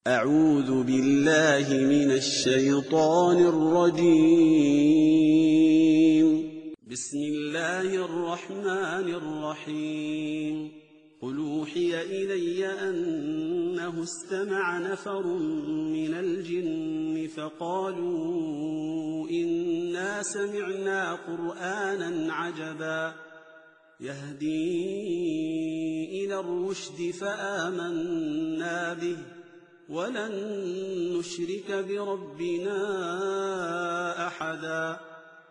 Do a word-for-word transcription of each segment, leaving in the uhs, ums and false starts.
أعوذ بالله من الشيطان الرجيم. بسم الله الرحمن الرحيم. قل أوحي إلي أنه استمع نفر من الجن فقالوا إنا سمعنا قرآنا عجبا يهدي إلى الرشد فآمنا به ولن نشرك بربنا أحدا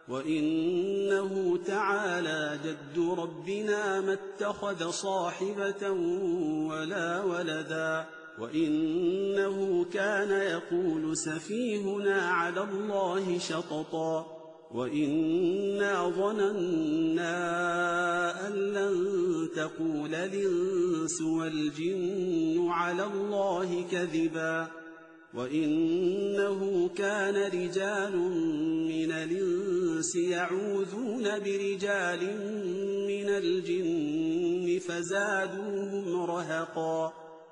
وإنه تعالى جد ربنا ما اتخذ صاحبة ولا ولدا وإنه كان يقول سفيهنا على الله شططا وإنا ظننا أن لن تقول الإنس والجن على الله كذبا وإنه كان رجال من الإنس يعوذون برجال من الجن فزادوهم رهقا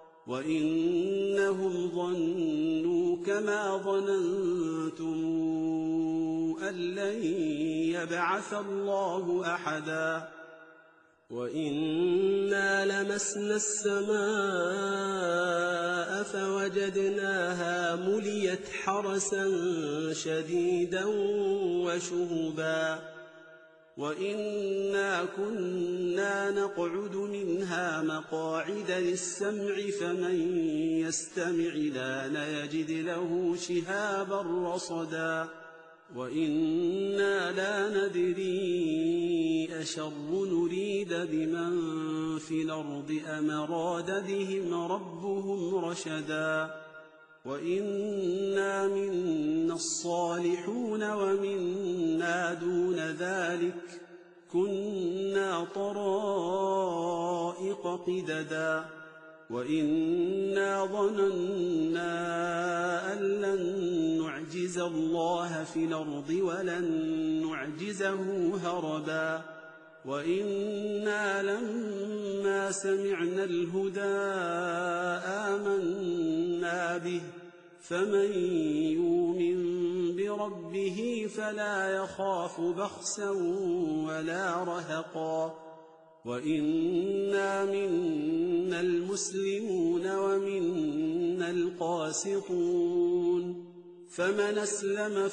وإنهم ظنوا كما ظننتم أن لن يبعث الله أحدا وإنا لمسنا السماء فوجدناها مليت حرسا شديدا وشهبا وإنا كنا نقعد منها مقاعد للسمع فمن يستمع لان يجد له شهابا رصدا وإنا لا ندري أشر نريد بمن في الأرض أم أراد بهم ربهم رشدا وإنا منا الصالحون ومنا دون ذلك كنا طرائق قددا وإنا ظننا أن لن نعجز الله في الأرض ولن نعجزه هربا وإنا لما سمعنا الهدى آمنا به فمن يؤمن بربه فلا يخاف بخسا ولا رهقا وإنا منا المسلمون ومنا القاسطون فمن أسلم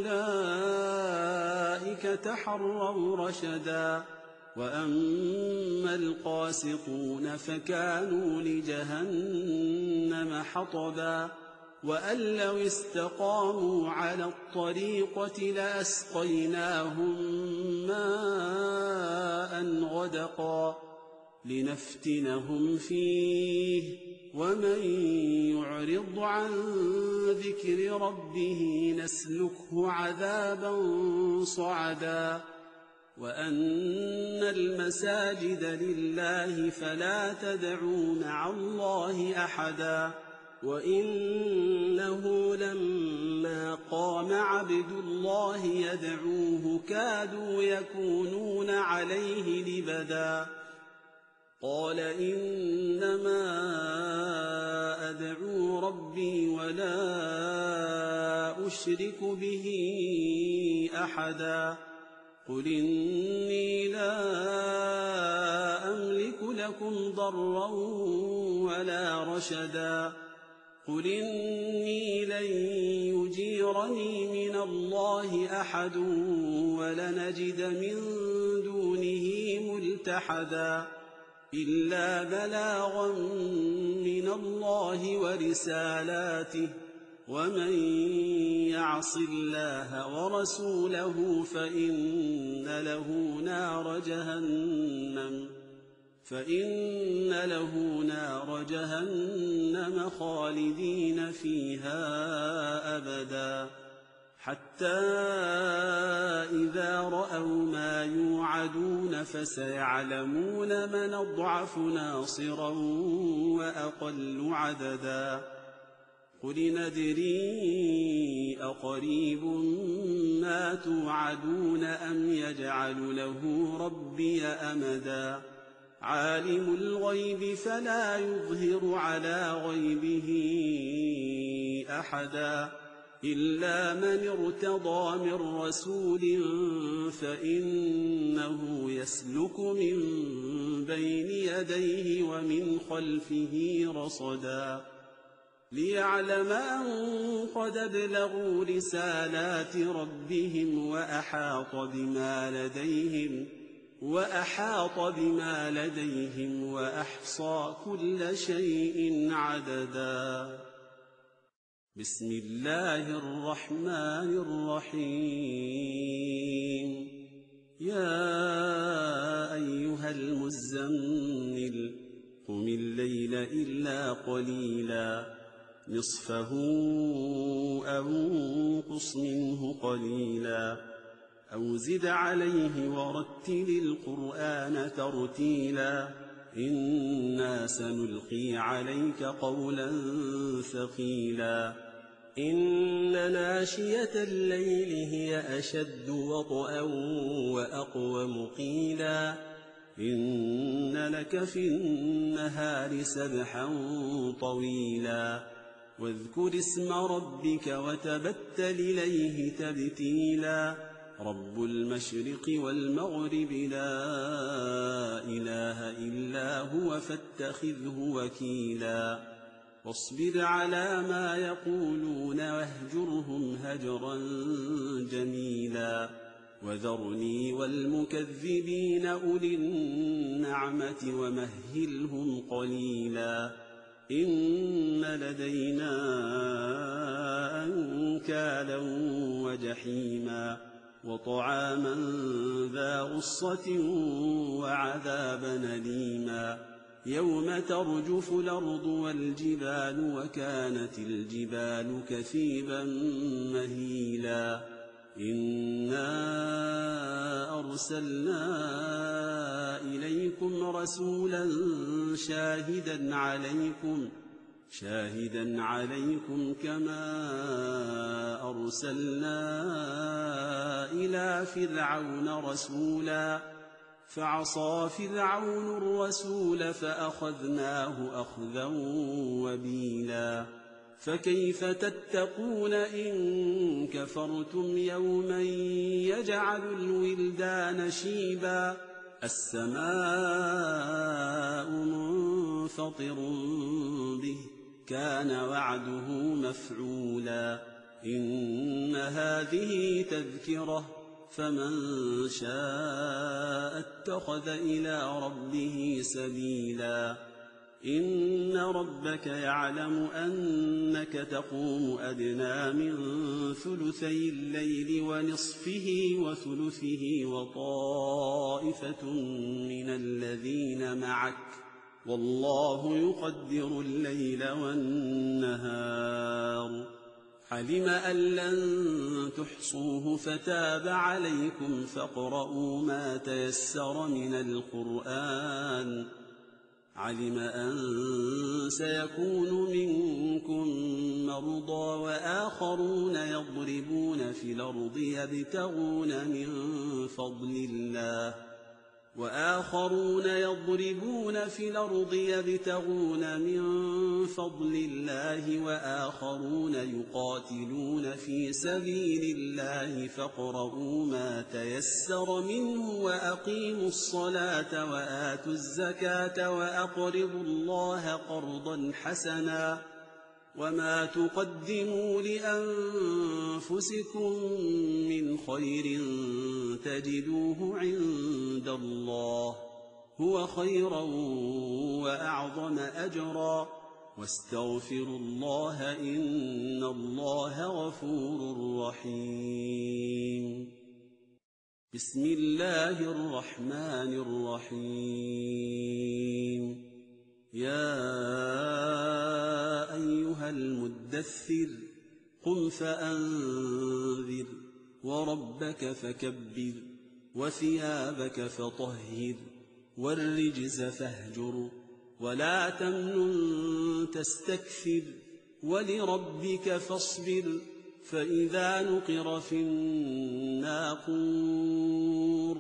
فأولئك تحروا رشدا وأما القاسطون فكانوا لجهنم حطبا وأن لو استقاموا على الطريقة لأسقيناهم ماء غدقا لنفتنهم فيه ومن يعرض عن ذكر ربه نسلكه عذابا صعدا وأن المساجد لله فلا تدعوا مع الله أحدا وإنه لما قام عبد الله يدعوه كادوا يكونون عليه لبدا قال إنما أدعو ربي ولا أشرك به أحدا قل إني لا أملك لكم ضرا ولا رشدا قل إني لن يجيرني من الله أحد ولنجد من دونه ملتحدا إلا بلاغا من الله ورسالاته ومن يعص الله ورسوله فإن له نار جهنم فإن له نار جهنم خالدين فيها أبدا حتى إذا رأوا ما يوعدون فسيعلمون من أضعف ناصرا وأقل عددا قل ندري أقريب ما توعدون أم يجعل له ربي أمدا عالم الغيب فلا يظهر على غيبه أحدا إلا من ارتضى من رسول فإنه يسلك من بين يديه ومن خلفه رصدا ليعلم أن قد أبلغوا رسالات ربهم وأحاط بما لديهم وأحاط بما لديهم وأحصى كل شيء عددا. بسم الله الرحمن الرحيم. يا أيها المزمل قم الليل إلا قليلا نصفه أو انقص منه قليلا أو زد عليه ورتل القرآن ترتيلا إنا سنلقي عليك قولا ثقيلا إن ناشية الليل هي أشد وطئا وأقوم قيلا إن لك في النهار سبحا طويلا واذكر اسم ربك وتبتل إليه تبتيلا رب المشرق والمغرب لا إله إلا هو فاتخذه وكيلا واصبر على ما يقولون واهجرهم هجرا جميلا وذرني والمكذبين أولي النعمة ومهلهم قليلا إن لدينا أنكالا وجحيما وطعاما ذا غصة وعذابا أليما يوم ترجف الأرض والجبال وكانت الجبال كثيبا مهيلا إنا أرسلنا إليكم رسولا شاهدا عليكم شاهدا عليكم كما أرسلنا إلى فرعون رسولا فعصى فرعون الرسول فأخذناه أخذا وبيلا فكيف تتقون إن كفرتم يوما يجعل الولدان شيبا السماء منفطر به كان وعده مفعولا إن هذه تذكرة فمن شاء اتخذ إلى ربه سبيلا إن ربك يعلم أنك تقوم أدنى من ثلثي الليل ونصفه وثلثه وطائفة من الذين معك والله يقدر الليل والنهار علم أن لن تحصوه فتاب عليكم فاقرؤوا ما تيسر من القرآن علم أن سيكون منكم مرضى وآخرون يضربون في الأرض يبتغون من فضل الله وآخرون يضربون في الأرض يبتغون من فضل الله وآخرون يقاتلون في سبيل الله فاقرؤوا ما تيسر منه وأقيموا الصلاة وآتوا الزكاة وأقرضوا الله قرضا حسنا وما تقدموا لأنفسكم من خير تجدوه عند الله هو خيرا وأعظم أجرا واستغفروا الله إن الله غفور رحيم. بسم الله الرحمن الرحيم. يا أيها المدثر قم فأنذر وربك فكبر وثيابك فطهر والرجز فاهجر ولا تمنن تستكثر ولربك فاصبر فإذا نقر في الناقور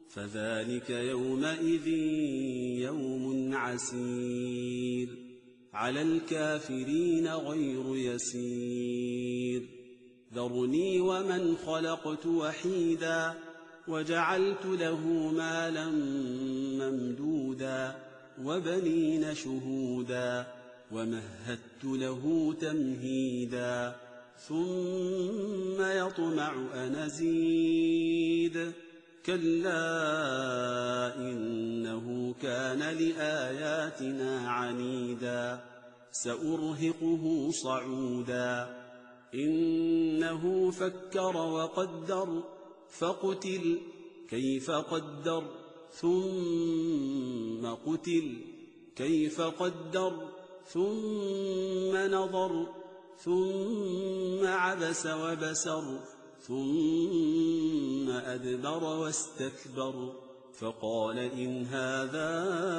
فذلك يومئذ يوم عسير على الكافرين غير يسير ذرني ومن خلقت وحيدا وجعلت له مالا ممدودا وبنين شهودا ومهدت له تمهيدا ثم يطمع أن أزيد كلا إنه كان لآياتنا عنيدا سأرهقه صعودا إنه فكر وقدر فقتل كيف قدر ثم قتل كيف قدر ثم نظر ثم عبس وبسر ثم أدبر واستكبر فقال إن هذا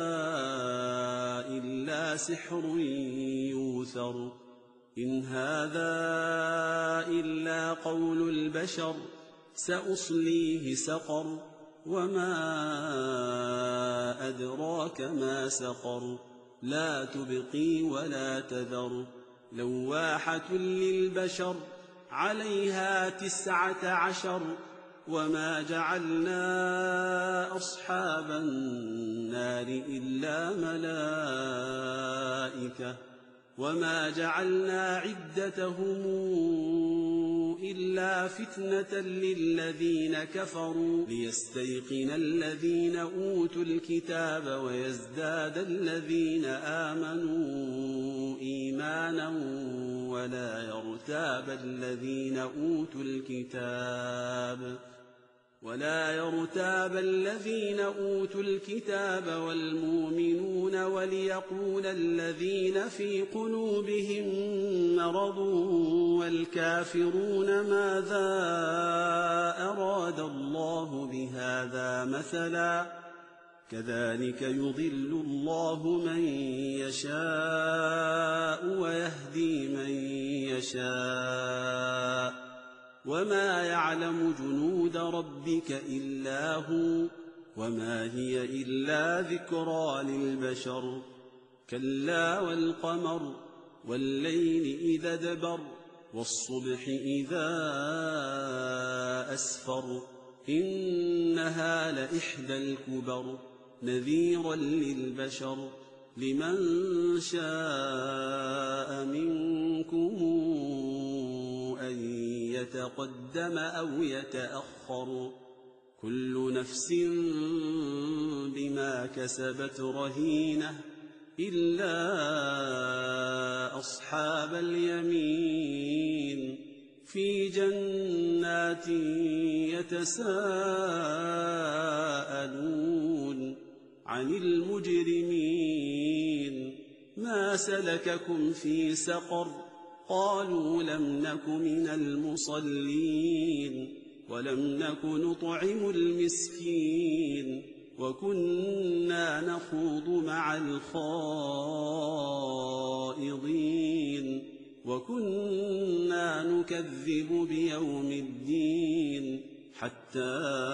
إلا سحر يوثر إن هذا إلا قول البشر سأصليه سقر وما أدراك ما سقر لا تبقي ولا تذر لواحة للبشر عليها تسعة عشر وما جعلنا أصحاب النار إلا ملائكة وما جعلنا عدتهم إلا فتنة للذين كفروا ليستيقن الذين أوتوا الكتاب ويزداد الذين آمنوا إيمانا ولا يرتاب الذين أوتوا الكتاب ولا يرتاب الذين أوتوا الكتاب والمؤمنون وليقول الذين في قلوبهم مرض والكافرون ماذا أراد الله بهذا مثلا كذلك يضل الله من يشاء ويهدي من يشاء وما يعلم جنود ربك إلا هو وما هي إلا ذكرى للبشر كلا والقمر والليل إذا دبر والصبح إذا أسفر إنها لإحدى الكبر نذيرا للبشر لمن شاء منكم أن يتقدم أو يتأخر كل نفس بما كسبت رهينة إلا أصحاب اليمين في جنات يتساءلون عن المجرمين ما سلككم في سقر قالوا لم نك من المصلين ولم نك نطعم المسكين وكنا نخوض مع الخائضين وكنا نكذب بيوم الدين حتى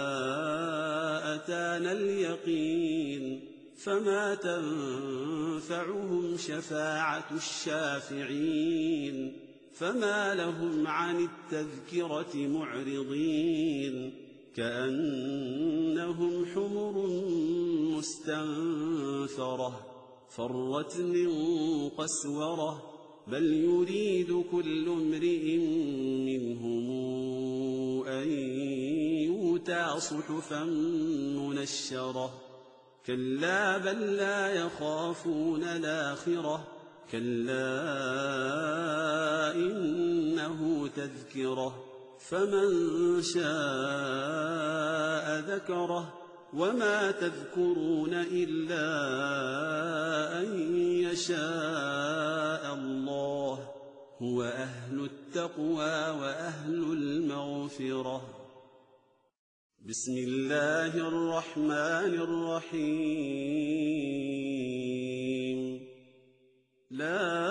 أتانا اليقين فما تنفعهم شفاعة الشافعين فما لهم عن التذكرة معرضين كأنهم حمر مستنفرة فرت من قسورة بل يريد كل امرئ منهم أن يؤتى صحفا منشرة كلا بل لا يخافون الآخرة كلا إنه تذكرة فمن شاء ذكره وما تذكرون إلا أن يشاء الله هو أهل التقوى وأهل المغفرة بسم الله الرحمن الرحيم لا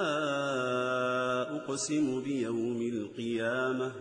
أقسم بيوم القيامة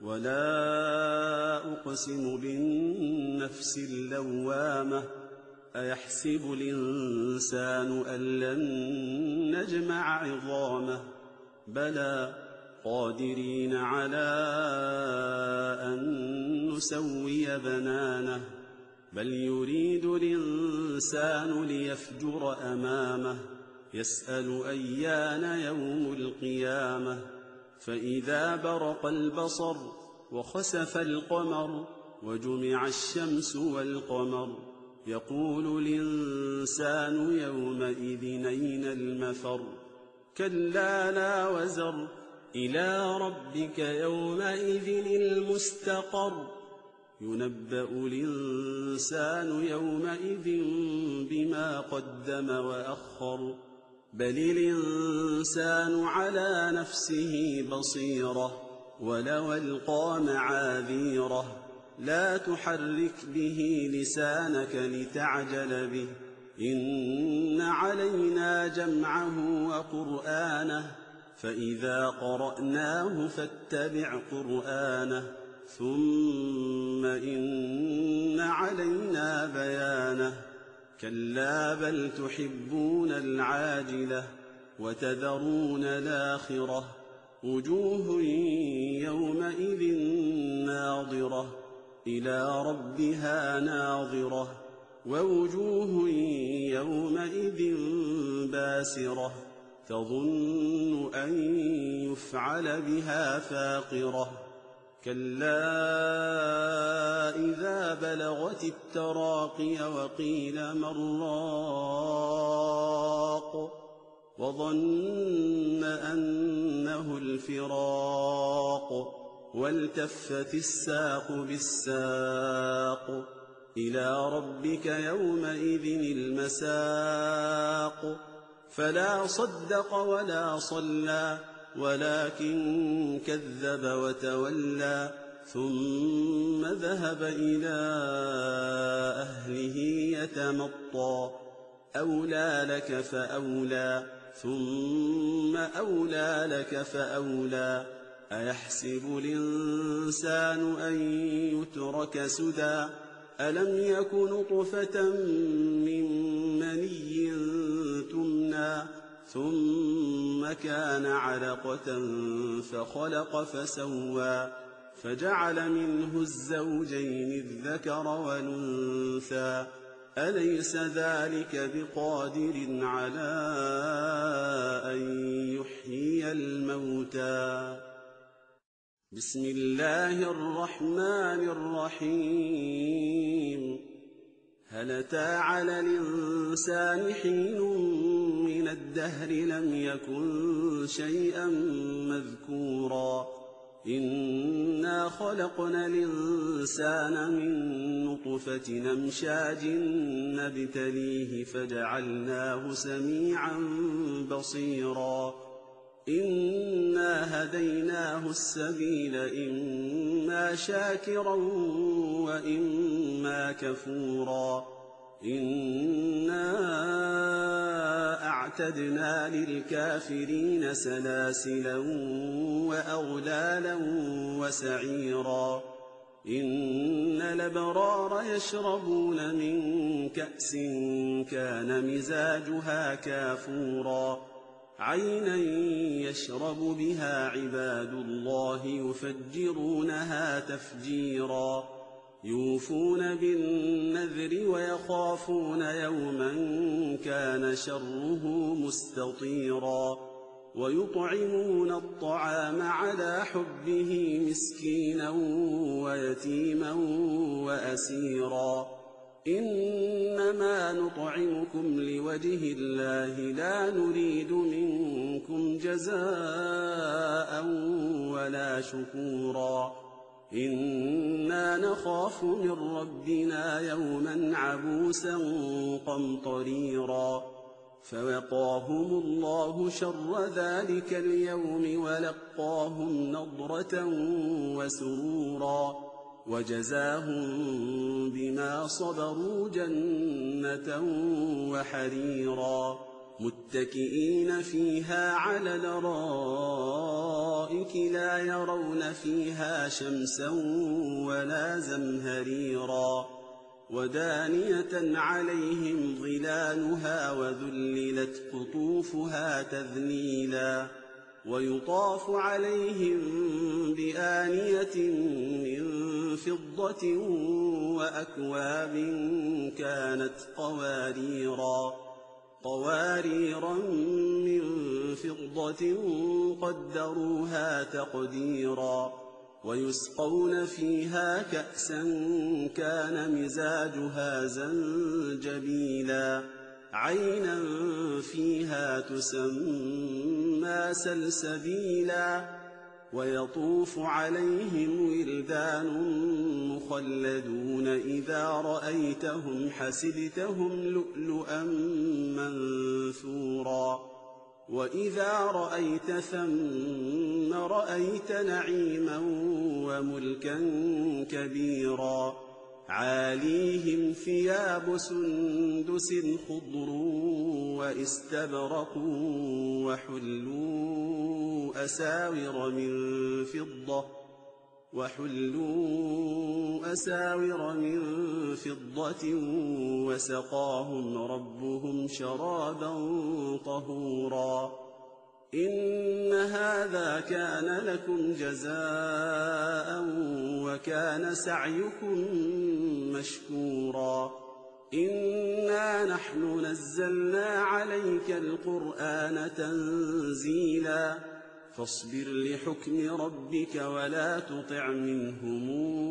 ولا أقسم بالنفس اللوامة أيحسب الإنسان أن لن نجمع عظامه بلى قادرين على أن نسوي بنانه بل يريد الإنسان ليفجر أمامه يسأل أيان يوم القيامة فإذا برق البصر وخسف القمر وجمع الشمس والقمر يقول الإنسان يومئذ أين المفر كلا لا وزر إلى ربك يومئذ المستقر ينبأ الإنسان يومئذ بما قدم وأخر بل الإنسان على نفسه بصيرة ولو ألقى معاذيره لا تحرك به لسانك لتعجل به إن علينا جمعه وقرآنه فإذا قرأناه فاتبع قرآنه ثم إن علينا بيانه كلا بل تحبون العاجلة وتذرون الآخرة وجوه يومئذ ناظرة إلى ربها ناظرة ووجوه يومئذ باسرة تظن أن يفعل بها فاقرة كلا إذا بلغت التراقي وقيل من راق وظن أنه الفراق والتفت الساق بالساق إلى ربك يومئذ المساق فلا صدق ولا صلى ولكن كذب وتولى ثم ذهب إلى أهله يتمطى أولى لك فأولى ثم أولى لك فأولى أيحسب الإنسان أن يترك سدى ألم يك نطفة من مني تمنى ثم كان علقة فخلق فسوى فجعل منه الزوجين الذكر والأنثى أليس ذلك بقادر على أن يحيي الموتى بسم الله الرحمن الرحيم هل أتى على الإنسان حين من الدهر لم يكن شيئا مذكورا إنا خلقنا الإنسان من نطفة أمشاج نبتليه فجعلناه سميعا بصيرا إنا هديناه السبيل إما شاكرا وإما كفورا إنا أعتدنا للكافرين سلاسلا وأغلالا وسعيرا إن الأبرار يشربون من كأس كان مزاجها كافورا عينا يشرب بها عباد الله يفجرونها تفجيرا يوفون بالنذر ويخافون يوما كان شره مستطيرا ويطعمون الطعام على حبه مسكينا ويتيما وأسيرا إنما نطعمكم لوجه الله لا نريد منكم جزاء ولا شكورا إنا نخاف من ربنا يوما عبوسا قمطريرا فوقاهم الله شر ذلك اليوم ولقاهم نضرة وسرورا وجزاهم بما صبروا جنة وحريرا متكئين فيها على الأرائك لا يرون فيها شمسا ولا زمهريرا ودانية عليهم ظلالها وذللت قطوفها تذليلا ويطاف عليهم بآنية من فضة وأكواب كانت قواريرا قواريرا من فضة قدروها تقديرا ويسقون فيها كأسا كان مزاجها زنجبيلا عينا فيها تسمى سلسبيلا ويطوف عليهم ولدان مخلدون إذا رأيتهم حسبتهم لؤلؤا منثورا وإذا رأيت ثم رأيت نعيما وملكا كبيرا عاليهم ثياب سندس خضر واستبرق وحلوا أساور من فضة وحلوا أساور من فضة وسقاهم ربهم شرابا طهورا إن هذا كان لكم جزاء وكان سعيكم مشكورا إنا نحن نزلنا عليك القرآن تنزيلا فاصبر لحكم ربك ولا تطع منهم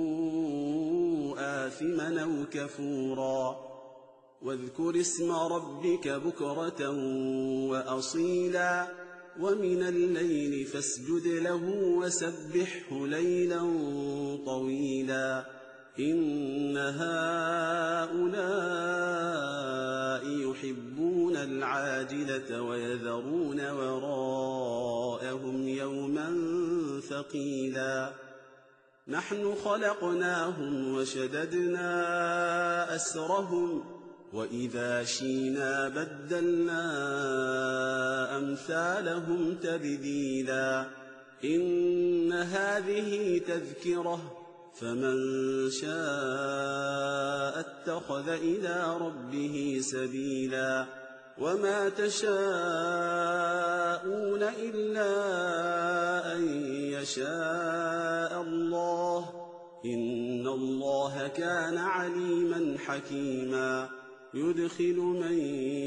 آثما أو كفورا واذكر اسم ربك بكرة وأصيلا ومن الليل فاسجد له وسبحه ليلا طويلا إن هؤلاء يحبون العاجلة ويذرون وراءهم يوما ثقيلا نحن خلقناهم وشددنا أسرهم وإذا شينا بدلنا أمثالهم تبديلا إن هذه تذكرة فمن شاء اتخذ إلى ربه سبيلا وما تشاءون إلا أن يشاء الله إن الله كان عليما حكيما يدخل من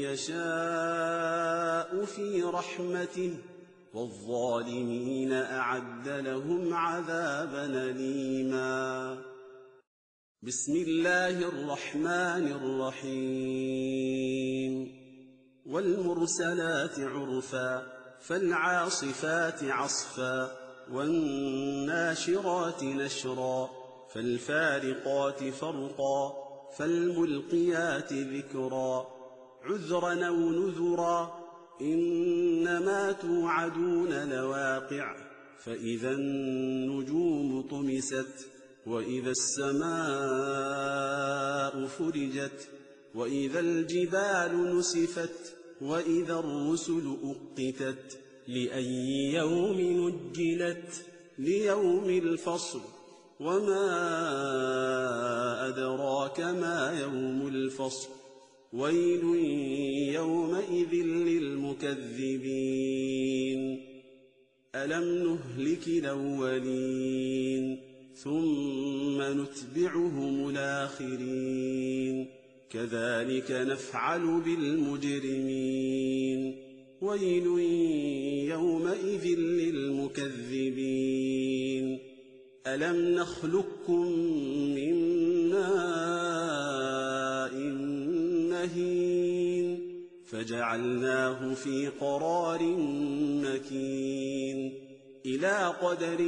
يشاء في رحمته والظالمين أعد لهم عذابا أليما بسم الله الرحمن الرحيم والمرسلات عرفا فالعاصفات عصفا والناشرات نشرا فالفارقات فرقا فالملقيات ذكرا عذرا أو نذرا إنما توعدون لواقع فإذا النجوم طمست وإذا السماء فرجت وإذا الجبال نسفت وإذا الرسل أقتت لأي يوم نجلت ليوم الفصل وما أدراك ما يوم الفصل ويل يومئذ للمكذبين ألم نهلك الأولين ثم نتبعهم الآخرين كذلك نفعل بالمجرمين ويل يومئذ للمكذبين ألم نخلقكم من ماء مهين فجعلناه في قرار مكين إلى قدر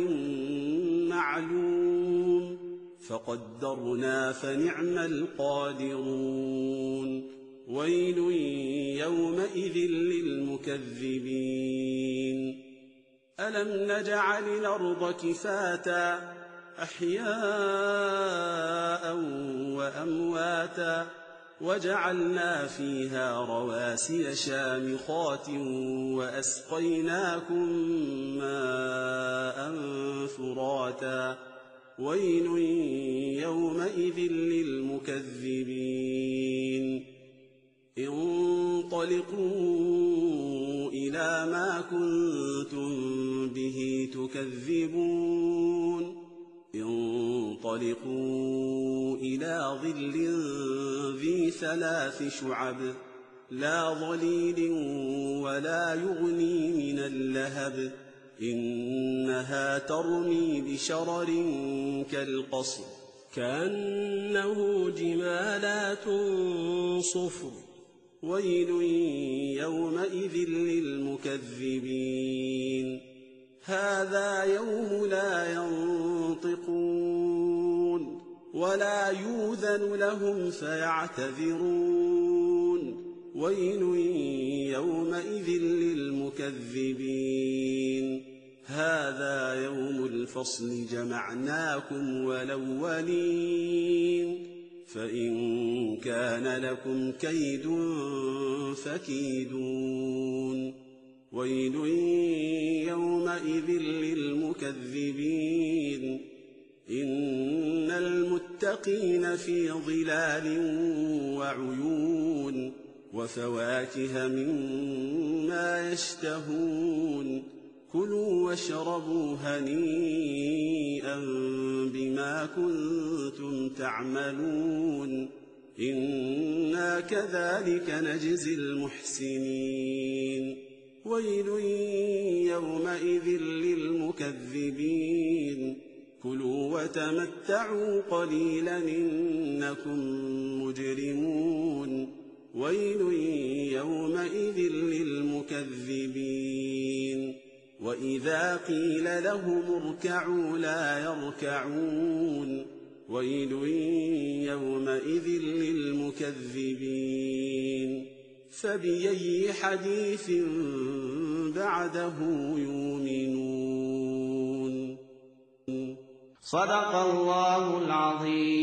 معلوم فقدرنا فنعم القادرون ويل يومئذ للمكذبين ألم نجعل الأرض كفاتا أحياء وأمواتا وجعلنا فيها رواسي شامخات وأسقيناكم ماء فراتا ويل يومئذ للمكذبين انطلقوا إلى ما كنتم به تكذبون انطلقوا إلى ظل ذي ثلاث شعب لا ظليل ولا يغني من اللهب إنها ترمي بشرر كالقصر كأنه جمالات صفر ويل يومئذ للمكذبين هذا يوم لا ينطقون ولا يؤذن لهم فيعتذرون ويل يومئذ للمكذبين هذا يوم الفصل جمعناكم والأولين فإن كان لكم كيد فكيدون ويل يومئذ للمكذبين إن المتقين في ظلال وعيون وفواكه مما يشتهون كلوا واشربوا هنيئا بما كنتم تعملون إنا كذلك نجزي المحسنين ويل يومئذ للمكذبين كلوا وتمتعوا قليلا إنكم مجرمون ويل يومئذ للمكذبين وإذا قيل لهم اركعوا لا يركعون ويل يومئذ للمكذبين فبأي حديث بعده يؤمنون صدق الله العظيم.